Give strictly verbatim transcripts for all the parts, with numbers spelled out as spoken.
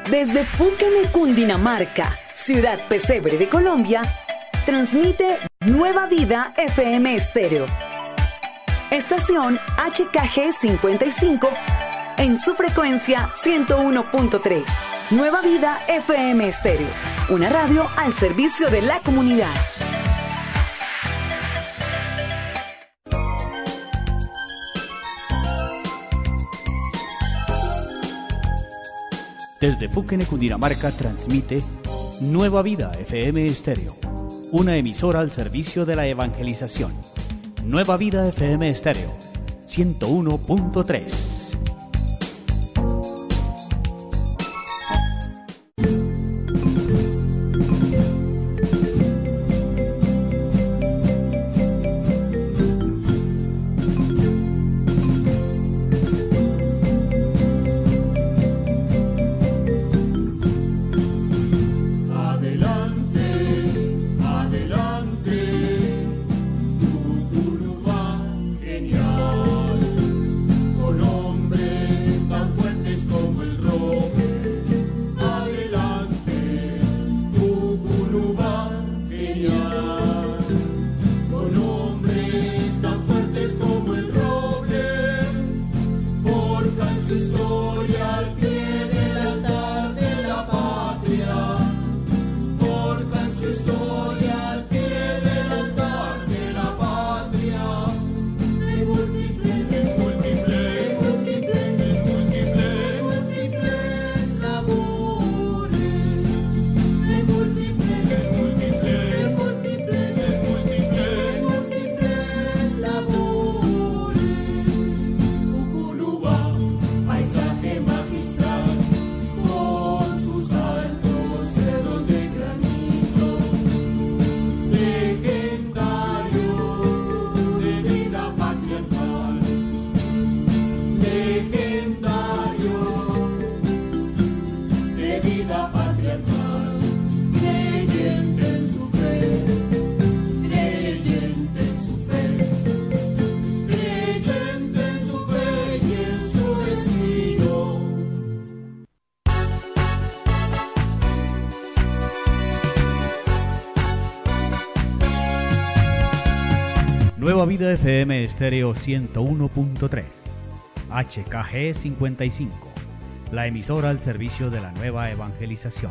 Desde Fúquene, Cundinamarca, ciudad pesebre de Colombia, transmite Nueva Vida F M Estéreo. Estación H K G cincuenta y cinco en su frecuencia ciento uno punto tres. Nueva Vida F M Estéreo, una radio al servicio de la comunidad. Desde Fúquene, Cundinamarca, transmite Nueva Vida F M Estéreo, una emisora al servicio de la evangelización. Nueva Vida F M Estéreo, ciento uno punto tres. Nueva Vida F M Estéreo ciento uno punto tres, H K G cincuenta y cinco, la emisora al servicio de la nueva evangelización.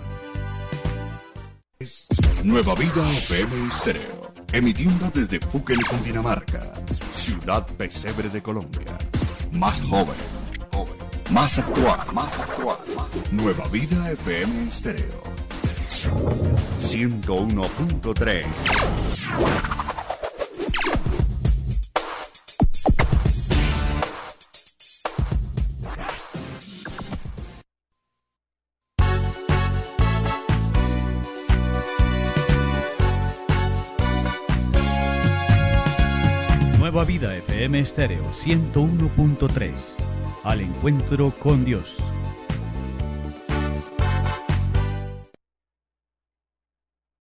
Nueva Vida F M Estéreo, emitiendo desde Fúquene, Cundinamarca, ciudad pesebre de Colombia. Más joven, joven, más actual, más actual, más. Nueva Vida F M Estéreo, ciento uno punto tres. Nueva Vida F M Estéreo ciento uno punto tres, al encuentro con Dios.